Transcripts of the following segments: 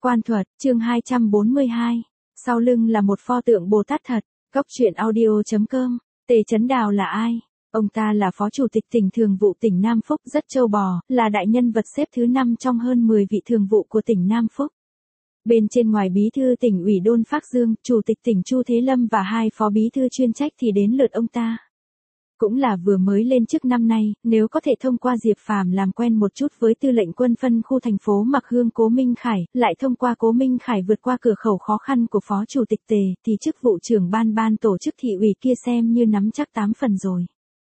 Quan thuật, chương 242. Sau lưng là một pho tượng Bồ Tát thật. Góc truyện audio.com. Tề Chấn Đào là ai? Ông ta là Phó Chủ tịch tỉnh Thường vụ tỉnh Nam Phúc, rất châu bò, là đại nhân vật xếp thứ 5 trong hơn 10 vị thường vụ của tỉnh Nam Phúc. Bên trên ngoài bí thư tỉnh ủy Đôn Phác Dương, Chủ tịch tỉnh Chu Thế Lâm và 2 phó bí thư chuyên trách thì đến lượt ông ta. Cũng là vừa mới lên chức năm nay, nếu có thể thông qua Diệp Phàm làm quen một chút với tư lệnh quân phân khu thành phố Mạc Hương Cố Minh Khải, lại thông qua Cố Minh Khải vượt qua cửa khẩu khó khăn của Phó Chủ tịch Tề, thì chức vụ trưởng ban tổ chức thị ủy kia xem như nắm chắc 8 phần rồi.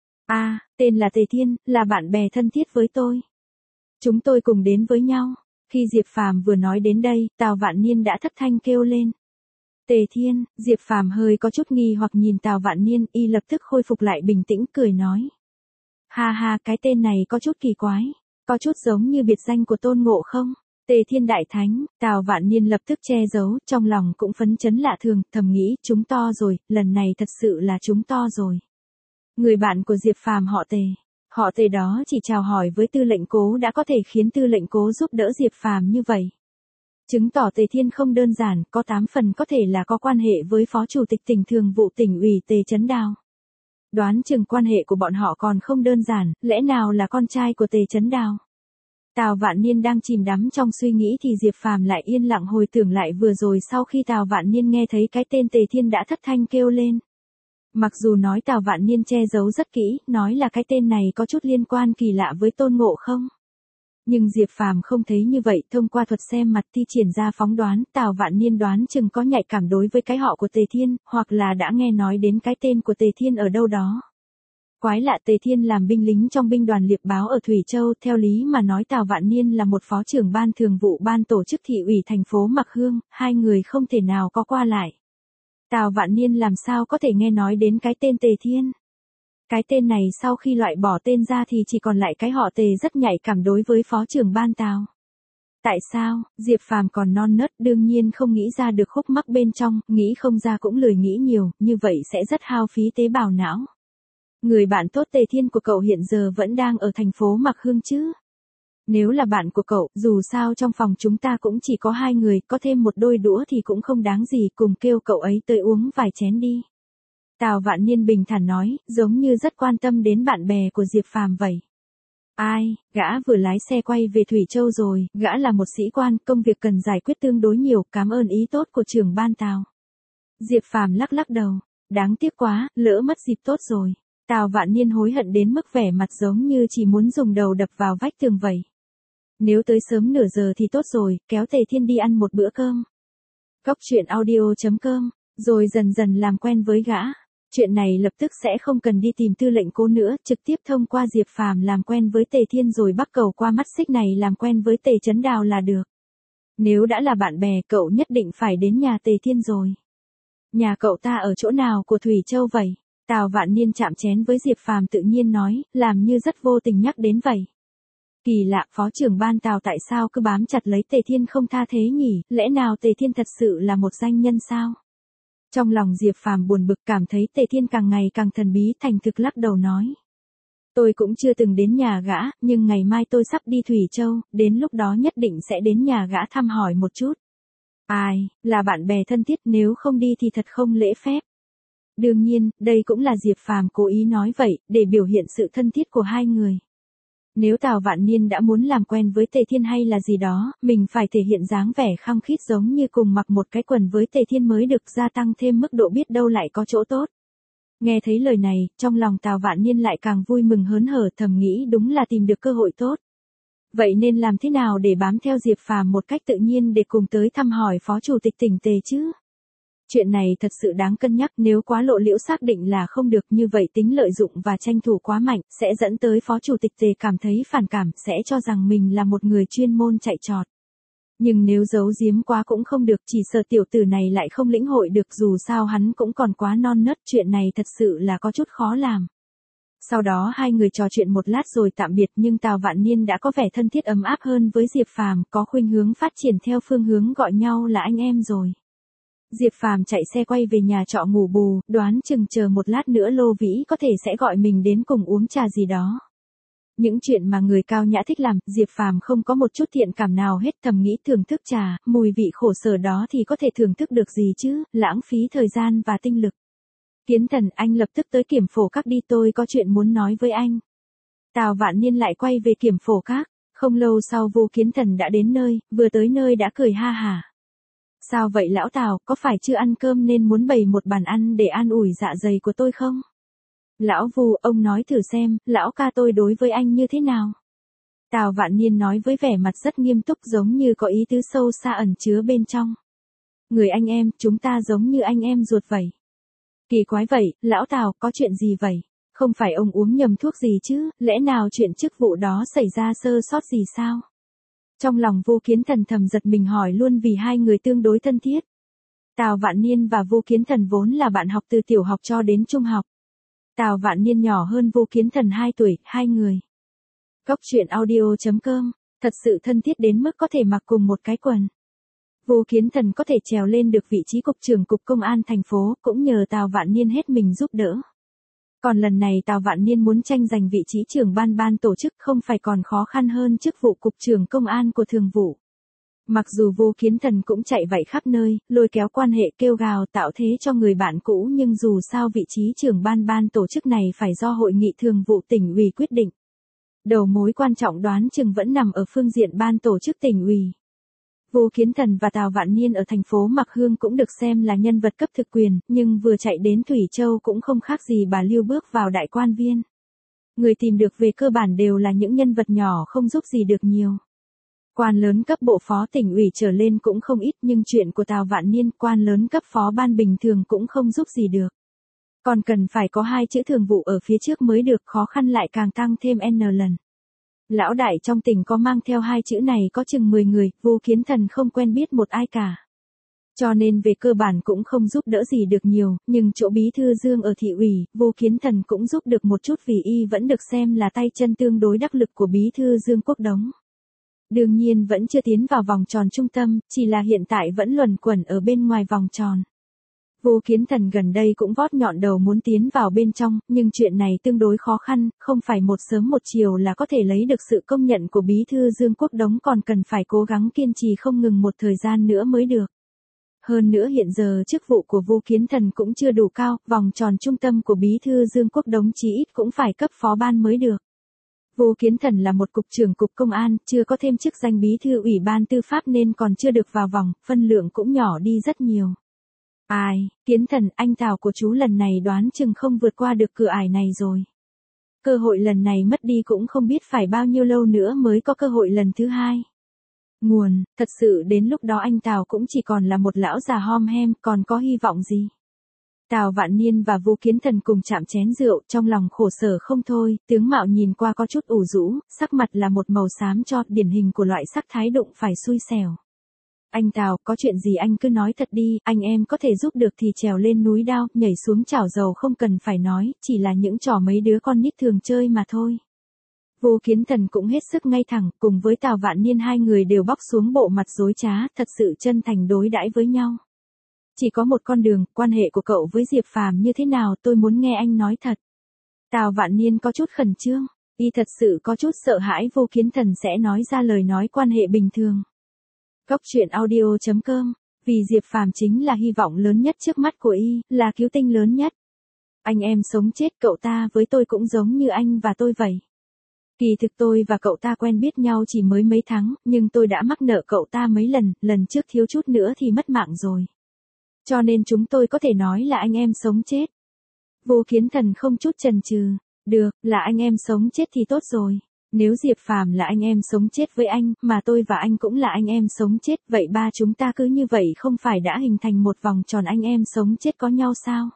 Tên là Tề Thiên, là bạn bè thân thiết với tôi. Chúng tôi cùng đến với nhau. Khi Diệp Phàm vừa nói đến đây, Tào Vạn Niên đã thất thanh kêu lên. Tề Thiên, Diệp Phàm hơi có chút nghi hoặc nhìn Tào Vạn Niên, y lập tức khôi phục lại bình tĩnh cười nói. Ha, cái tên này có chút kỳ quái, có chút giống như biệt danh của Tôn Ngộ không? Tề Thiên Đại Thánh, Tào Vạn Niên lập tức che giấu, trong lòng cũng phấn chấn lạ thường, thầm nghĩ, chúng to rồi, lần này thật sự là chúng to rồi. Người bạn của Diệp Phàm họ Tề đó chỉ chào hỏi với tư lệnh Cố đã có thể khiến tư lệnh Cố giúp đỡ Diệp Phàm như vậy. Chứng tỏ Tề Thiên không đơn giản, có 8 phần có thể là có quan hệ với Phó Chủ tịch tỉnh Thường vụ tỉnh ủy Tề Chấn Đào. Đoán chừng quan hệ của bọn họ còn không đơn giản, lẽ nào là con trai của Tề Chấn Đào. Tào Vạn Niên đang chìm đắm trong suy nghĩ thì Diệp Phàm lại yên lặng hồi tưởng lại vừa rồi sau khi Tào Vạn Niên nghe thấy cái tên Tề Thiên đã thất thanh kêu lên. Mặc dù nói Tào Vạn Niên che giấu rất kỹ, nói là cái tên này có chút liên quan kỳ lạ với Tôn Ngộ không. Nhưng Diệp Phàm không thấy như vậy, thông qua thuật xem mặt thi triển ra phóng đoán, Tào Vạn Niên đoán chừng có nhạy cảm đối với cái họ của Tề Thiên, hoặc là đã nghe nói đến cái tên của Tề Thiên ở đâu đó. Quái lạ, Tề Thiên làm binh lính trong binh đoàn Liệp Báo ở Thủy Châu, theo lý mà nói Tào Vạn Niên là một phó trưởng ban thường vụ ban tổ chức thị ủy thành phố Mạc Hương, hai người không thể nào có qua lại. Tào Vạn Niên làm sao có thể nghe nói đến cái tên Tề Thiên? Cái tên này sau khi loại bỏ tên ra thì chỉ còn lại cái họ Tề rất nhạy cảm đối với phó trưởng ban Tào. Tại sao? Diệp Phàm còn non nớt, đương nhiên không nghĩ ra được khúc mắc bên trong, nghĩ không ra cũng lười nghĩ nhiều, như vậy sẽ rất hao phí tế bào não. Người bạn tốt Tề Thiên của cậu hiện giờ vẫn đang ở thành phố Mạc Hương chứ? Nếu là bạn của cậu, dù sao trong phòng chúng ta cũng chỉ có 2 người, có thêm một đôi đũa thì cũng không đáng gì, cùng kêu cậu ấy tới uống vài chén đi. Tào Vạn Niên bình thản nói, giống như rất quan tâm đến bạn bè của Diệp Phàm vậy. Gã vừa lái xe quay về Thủy Châu rồi, gã là một sĩ quan, công việc cần giải quyết tương đối nhiều, cảm ơn ý tốt của trưởng ban Tào. Diệp Phàm lắc đầu, đáng tiếc quá, lỡ mất dịp tốt rồi. Tào Vạn Niên hối hận đến mức vẻ mặt giống như chỉ muốn dùng đầu đập vào vách tường vậy. Nếu tới sớm nửa giờ thì tốt rồi, kéo Tề Thiên đi ăn một bữa cơm. Góc truyện audio.com, rồi dần dần làm quen với gã. Chuyện này lập tức sẽ không cần đi tìm tư lệnh Cố nữa, trực tiếp thông qua Diệp Phàm làm quen với Tề Thiên rồi bắt cầu qua mắt xích này làm quen với Tề Chấn Đào là được. Nếu đã là bạn bè, cậu nhất định phải đến nhà Tề Thiên rồi. Nhà cậu ta ở chỗ nào của Thủy Châu vậy? Tào Vạn Niên chạm chén với Diệp Phàm tự nhiên nói, làm như rất vô tình nhắc đến vậy. Kỳ lạ, phó trưởng ban Tào tại sao cứ bám chặt lấy Tề Thiên không tha thế nhỉ, lẽ nào Tề Thiên thật sự là một danh nhân sao? Trong lòng Diệp Phàm buồn bực, cảm thấy Tề Thiên càng ngày càng thần bí, thành thực lắc đầu nói. Tôi cũng chưa từng đến nhà gã, nhưng ngày mai tôi sắp đi Thủy Châu, đến lúc đó nhất định sẽ đến nhà gã thăm hỏi một chút. Là bạn bè thân thiết, nếu không đi thì thật không lễ phép. Đương nhiên, đây cũng là Diệp Phàm cố ý nói vậy, để biểu hiện sự thân thiết của hai người. Nếu Tào Vạn Niên đã muốn làm quen với Tề Thiên hay là gì đó, mình phải thể hiện dáng vẻ khăng khít giống như cùng mặc một cái quần với Tề Thiên mới được, gia tăng thêm mức độ biết đâu lại có chỗ tốt. Nghe thấy lời này, trong lòng Tào Vạn Niên lại càng vui mừng hớn hở, thầm nghĩ đúng là tìm được cơ hội tốt. Vậy nên làm thế nào để bám theo Diệp Phàm một cách tự nhiên để cùng tới thăm hỏi Phó Chủ tịch tỉnh Tề chứ? Chuyện này thật sự đáng cân nhắc, nếu quá lộ liễu xác định là không được, như vậy tính lợi dụng và tranh thủ quá mạnh, sẽ dẫn tới Phó Chủ tịch Tề cảm thấy phản cảm, sẽ cho rằng mình là một người chuyên môn chạy trọt. Nhưng nếu giấu giếm quá cũng không được, chỉ sợ tiểu tử này lại không lĩnh hội được, dù sao hắn cũng còn quá non nớt, chuyện này thật sự là có chút khó làm. Sau đó hai người trò chuyện một lát rồi tạm biệt, nhưng Tào Vạn Niên đã có vẻ thân thiết ấm áp hơn với Diệp Phàm, có khuynh hướng phát triển theo phương hướng gọi nhau là anh em rồi. Diệp Phàm chạy xe quay về nhà trọ ngủ bù, đoán chừng chờ một lát nữa Lô Vĩ có thể sẽ gọi mình đến cùng uống trà gì đó. Những chuyện mà người cao nhã thích làm, Diệp Phàm không có một chút thiện cảm nào hết, thầm nghĩ thưởng thức trà, mùi vị khổ sở đó thì có thể thưởng thức được gì chứ, lãng phí thời gian và tinh lực. Kiến Thần, anh lập tức tới Kiểm Phổ Các đi, tôi có chuyện muốn nói với anh. Tào Vạn Niên lại quay về Kiểm Phổ Các, không lâu sau Vu Kiến Thần đã đến nơi, vừa tới nơi đã cười ha hả. Sao vậy lão Tào, có phải chưa ăn cơm nên muốn bày một bàn ăn để an ủi dạ dày của tôi không? Lão Vu, ông nói thử xem, lão ca tôi đối với anh như thế nào? Tào Vạn Niên nói với vẻ mặt rất nghiêm túc, giống như có ý tứ sâu xa ẩn chứa bên trong. Người anh em, chúng ta giống như anh em ruột vậy. Kỳ quái vậy, lão Tào, có chuyện gì vậy? Không phải ông uống nhầm thuốc gì chứ, lẽ nào chuyện chức vụ đó xảy ra sơ sót gì sao? Trong lòng Vu Kiến Thần thầm giật mình hỏi luôn, vì hai người tương đối thân thiết. Tào Vạn Niên và Vu Kiến Thần vốn là bạn học từ tiểu học cho đến trung học. Tào Vạn Niên nhỏ hơn Vu Kiến Thần 2 tuổi, hai người. Góc truyện audio.com, thật sự thân thiết đến mức có thể mặc cùng một cái quần. Vu Kiến Thần có thể trèo lên được vị trí cục trưởng cục công an thành phố, cũng nhờ Tào Vạn Niên hết mình giúp đỡ. Còn lần này Tào Vạn Niên muốn tranh giành vị trí trưởng ban tổ chức, không phải còn khó khăn hơn chức vụ cục trưởng công an của thường vụ. Mặc dù Vu Kiến Thần cũng chạy vậy khắp nơi, lôi kéo quan hệ, kêu gào tạo thế cho người bạn cũ, nhưng dù sao vị trí trưởng ban tổ chức này phải do hội nghị thường vụ tỉnh ủy quyết định. Đầu mối quan trọng đoán chừng vẫn nằm ở phương diện ban tổ chức tỉnh ủy. Vu Kiến Thần và Tào Vạn Niên ở thành phố Mạc Hương cũng được xem là nhân vật cấp thực quyền, nhưng vừa chạy đến Thủy Châu cũng không khác gì bà Lưu bước vào đại quan viên. Người tìm được về cơ bản đều là những nhân vật nhỏ không giúp gì được nhiều. Quan lớn cấp bộ phó tỉnh ủy trở lên cũng không ít, nhưng chuyện của Tào Vạn Niên, quan lớn cấp phó ban bình thường cũng không giúp gì được. Còn cần phải có hai chữ thường vụ ở phía trước mới được, khó khăn lại càng tăng thêm n lần. Lão đại trong tỉnh có mang theo hai chữ này có chừng 10 người, Vu Kiến Thần không quen biết một ai cả. Cho nên về cơ bản cũng không giúp đỡ gì được nhiều, nhưng chỗ bí thư Dương ở thị ủy, Vu Kiến Thần cũng giúp được một chút vì y vẫn được xem là tay chân tương đối đắc lực của bí thư Dương Quốc Đống. Đương nhiên vẫn chưa tiến vào vòng tròn trung tâm, chỉ là hiện tại vẫn luẩn quẩn ở bên ngoài vòng tròn. Vu Kiến Thần gần đây cũng vót nhọn đầu muốn tiến vào bên trong, nhưng chuyện này tương đối khó khăn, không phải một sớm một chiều là có thể lấy được sự công nhận của bí thư Dương Quốc Đống, còn cần phải cố gắng kiên trì không ngừng một thời gian nữa mới được. Hơn nữa hiện giờ chức vụ của Vu Kiến Thần cũng chưa đủ cao, vòng tròn trung tâm của bí thư Dương Quốc Đống chí ít cũng phải cấp phó ban mới được. Vu Kiến Thần là một cục trưởng cục công an, chưa có thêm chức danh bí thư ủy ban tư pháp nên còn chưa được vào vòng, phân lượng cũng nhỏ đi rất nhiều. Ai, Kiến Thần, anh Tào của chú lần này đoán chừng không vượt qua được cửa ải này rồi. Cơ hội lần này mất đi cũng không biết phải bao nhiêu lâu nữa mới có cơ hội lần thứ hai. Nguồn, thật sự đến lúc đó anh Tào cũng chỉ còn là một lão già hom hem, còn có hy vọng gì. Tào Vạn Niên và Vu Kiến Thần cùng chạm chén rượu, trong lòng khổ sở không thôi, tướng mạo nhìn qua có chút ủ rũ, sắc mặt là một màu xám cho, điển hình của loại sắc thái đụng phải xui xẻo. Anh Tào, có chuyện gì anh cứ nói thật đi, anh em có thể giúp được thì trèo lên núi đao, nhảy xuống chảo dầu không cần phải nói, chỉ là những trò mấy đứa con nít thường chơi mà thôi. Vu Kiến Thần cũng hết sức ngay thẳng, cùng với Tào Vạn Niên hai người đều bóc xuống bộ mặt dối trá, thật sự chân thành đối đãi với nhau. Chỉ có một con đường, quan hệ của cậu với Diệp Phàm như thế nào, tôi muốn nghe anh nói thật. Tào Vạn Niên có chút khẩn trương, y thật sự có chút sợ hãi Vu Kiến Thần sẽ nói ra lời nói quan hệ bình thường. Góc truyện audio.com, vì Diệp Phàm chính là hy vọng lớn nhất trước mắt của y, là cứu tinh lớn nhất. Anh em sống chết, cậu ta với tôi cũng giống như anh và tôi vậy. Kỳ thực tôi và cậu ta quen biết nhau chỉ mới mấy tháng, nhưng tôi đã mắc nợ cậu ta mấy lần, lần trước thiếu chút nữa thì mất mạng rồi. Cho nên chúng tôi có thể nói là anh em sống chết. Vu Kiến Thần không chút chần chừ, được, là anh em sống chết thì tốt rồi. Nếu Diệp Phàm là anh em sống chết với anh, mà tôi và anh cũng là anh em sống chết, vậy ba chúng ta cứ như vậy không phải đã hình thành một vòng tròn anh em sống chết có nhau sao?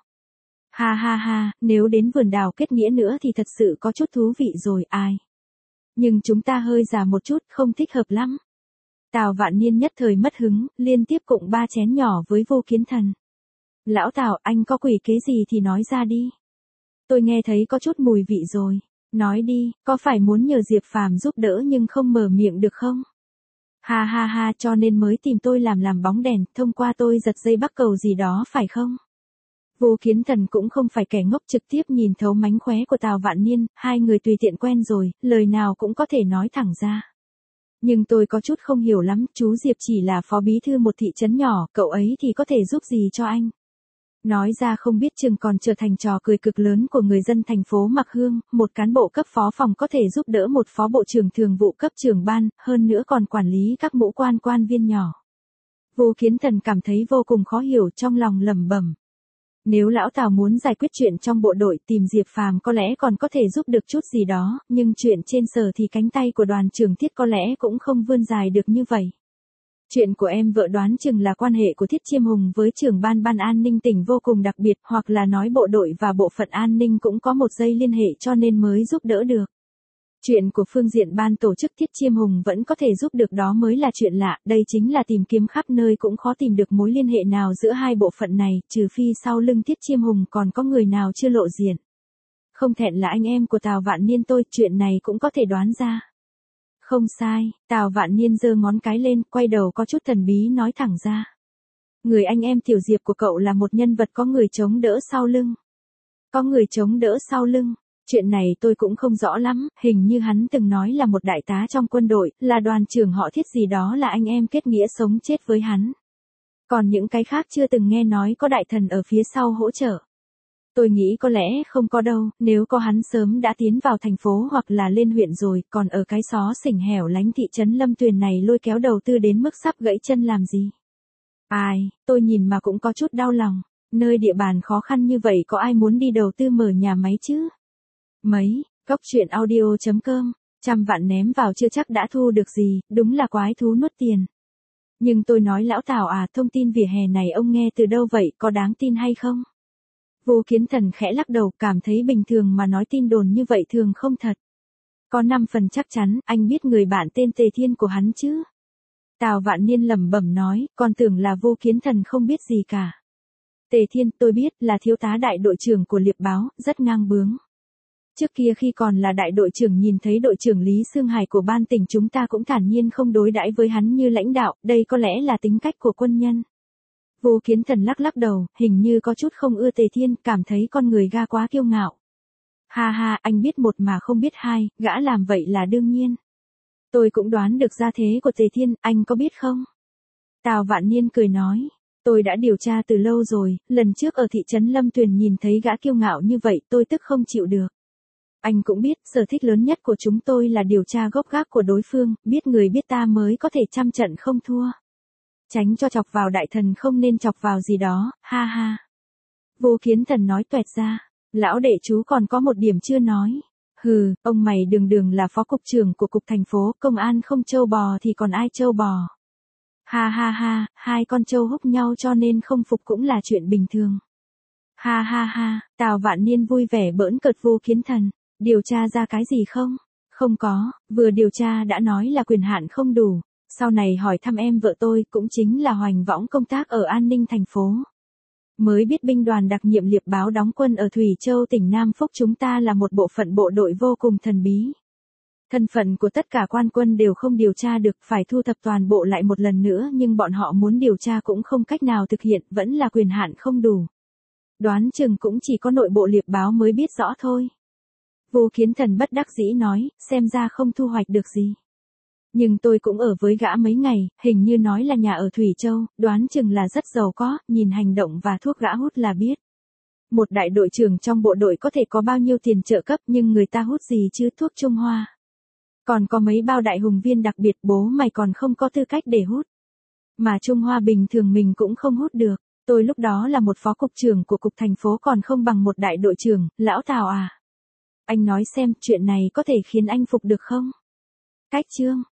Ha ha ha, nếu đến vườn đào kết nghĩa nữa thì thật sự có chút thú vị rồi, ai? Nhưng chúng ta hơi già một chút, không thích hợp lắm. Tào Vạn Niên nhất thời mất hứng, liên tiếp cụng 3 chén nhỏ với Vu Kiến Thần. Lão Tào, anh có quỷ kế gì thì nói ra đi. Tôi nghe thấy có chút mùi vị rồi. Nói đi, có phải muốn nhờ Diệp Phàm giúp đỡ nhưng không mở miệng được không? Ha ha ha, cho nên mới tìm tôi làm bóng đèn, thông qua tôi giật dây bắc cầu gì đó phải không? Vô Kiến Thần cũng không phải kẻ ngốc, trực tiếp nhìn thấu mánh khóe của Tào Vạn Niên, hai người tùy tiện quen rồi, lời nào cũng có thể nói thẳng ra. Nhưng tôi có chút không hiểu lắm, chú Diệp chỉ là phó bí thư một thị trấn nhỏ, cậu ấy thì có thể giúp gì cho anh? Nói ra không biết chừng còn trở thành trò cười cực lớn của người dân thành phố Mạc Hương, một cán bộ cấp phó phòng có thể giúp đỡ một phó bộ trưởng thường vụ cấp trưởng ban, hơn nữa còn quản lý các mũ quan viên nhỏ. Vô Kiến Thần cảm thấy vô cùng khó hiểu, trong lòng lẩm bẩm. Nếu lão Tào muốn giải quyết chuyện trong bộ đội, tìm Diệp Phàm có lẽ còn có thể giúp được chút gì đó, nhưng chuyện trên sở thì cánh tay của đoàn trưởng Thiết có lẽ cũng không vươn dài được như vậy. Chuyện của em vợ đoán chừng là quan hệ của Thiết Chiêm Hùng với trưởng ban an ninh tỉnh vô cùng đặc biệt, hoặc là nói bộ đội và bộ phận an ninh cũng có một dây liên hệ cho nên mới giúp đỡ được. Chuyện của phương diện ban tổ chức Thiết Chiêm Hùng vẫn có thể giúp được đó mới là chuyện lạ, đây chính là tìm kiếm khắp nơi cũng khó tìm được mối liên hệ nào giữa hai bộ phận này, trừ phi sau lưng Thiết Chiêm Hùng còn có người nào chưa lộ diện. Không thẹn là anh em của Tào Vạn Niên tôi, chuyện này cũng có thể đoán ra. Không sai, Tào Vạn Niên giơ ngón cái lên, quay đầu có chút thần bí nói thẳng ra. Người anh em Tiểu Diệp của cậu là một nhân vật có người chống đỡ sau lưng. Có người chống đỡ sau lưng. Chuyện này tôi cũng không rõ lắm, hình như hắn từng nói là một đại tá trong quân đội, là đoàn trưởng họ Thiết gì đó, là anh em kết nghĩa sống chết với hắn. Còn những cái khác chưa từng nghe nói có đại thần ở phía sau hỗ trợ. Tôi nghĩ có lẽ không có đâu, nếu có hắn sớm đã tiến vào thành phố hoặc là lên huyện rồi, còn ở cái xó xỉnh hẻo lánh thị trấn Lâm Tuyền này lôi kéo đầu tư đến mức sắp gãy chân làm gì. Ai, tôi nhìn mà cũng có chút đau lòng, nơi địa bàn khó khăn như vậy có ai muốn đi đầu tư mở nhà máy chứ? Mấy, góc chuyện audio.com, 100 vạn ném vào chưa chắc đã thu được gì, đúng là quái thú nuốt tiền. Nhưng tôi nói lão Tào à, thông tin vỉa hè này ông nghe từ đâu vậy, có đáng tin hay không? Vô Kiến Thần khẽ lắc đầu, cảm thấy bình thường mà nói tin đồn như vậy thường không thật. Có 5 phần chắc chắn, anh biết người bạn tên Tề Thiên của hắn chứ? Tào Vạn Niên lẩm bẩm nói, còn tưởng là Vô Kiến Thần không biết gì cả. Tề Thiên, tôi biết, là thiếu tá đại đội trưởng của Liệp Báo, rất ngang bướng. Trước kia khi còn là đại đội trưởng nhìn thấy đội trưởng Lý Sương Hải của ban tỉnh chúng ta cũng thản nhiên không đối đãi với hắn như lãnh đạo, đây có lẽ là tính cách của quân nhân. Vô Kiến Thần lắc lắc đầu, hình như có chút không ưa Tề Thiên, cảm thấy con người gã quá kiêu ngạo. Ha ha, anh biết một mà không biết hai, gã làm vậy là đương nhiên. Tôi cũng đoán được gia thế của Tề Thiên, anh có biết không? Tào Vạn Niên cười nói. Tôi đã điều tra từ lâu rồi, lần trước ở thị trấn Lâm Tuyền nhìn thấy gã kiêu ngạo như vậy tôi tức không chịu được. Anh cũng biết, sở thích lớn nhất của chúng tôi là điều tra gốc gác của đối phương, biết người biết ta mới có thể trăm trận không thua. Tránh cho chọc vào đại thần không nên chọc vào gì đó, ha ha. Vô Kiến Thần nói toẹt ra, lão đệ chú còn có một điểm chưa nói. Hừ, ông mày đường là phó cục trưởng của cục thành phố, công an không trâu bò thì còn ai trâu bò. Ha ha ha, hai con trâu húc nhau cho nên không phục cũng là chuyện bình thường. Ha ha ha, Tào Vạn Niên vui vẻ bỡn cợt Vô Kiến Thần. Điều tra ra cái gì không? Không có, vừa điều tra đã nói là quyền hạn không đủ. Sau này hỏi thăm em vợ tôi cũng chính là Hoành Võng công tác ở an ninh thành phố. Mới biết binh đoàn đặc nhiệm Liệp Báo đóng quân ở Thủy Châu tỉnh Nam Phúc chúng ta là một bộ phận bộ đội vô cùng thần bí. Thân phận của tất cả quan quân đều không điều tra được, phải thu thập toàn bộ lại một lần nữa, nhưng bọn họ muốn điều tra cũng không cách nào thực hiện, vẫn là quyền hạn không đủ. Đoán chừng cũng chỉ có nội bộ Liệp Báo mới biết rõ thôi. Vô Kiến Thần bất đắc dĩ nói, xem ra không thu hoạch được gì. Nhưng tôi cũng ở với gã mấy ngày, hình như nói là nhà ở Thủy Châu, đoán chừng là rất giàu có, nhìn hành động và thuốc gã hút là biết. Một đại đội trưởng trong bộ đội có thể có bao nhiêu tiền trợ cấp nhưng người ta hút gì chứ, thuốc Trung Hoa. Còn có mấy bao đại hùng viên đặc biệt, bố mày còn không có tư cách để hút. Mà Trung Hoa bình thường mình cũng không hút được, tôi lúc đó là một phó cục trưởng của cục thành phố còn không bằng một đại đội trưởng, lão Tào à. Anh nói xem, chuyện này có thể khiến anh phục được không? Cách chương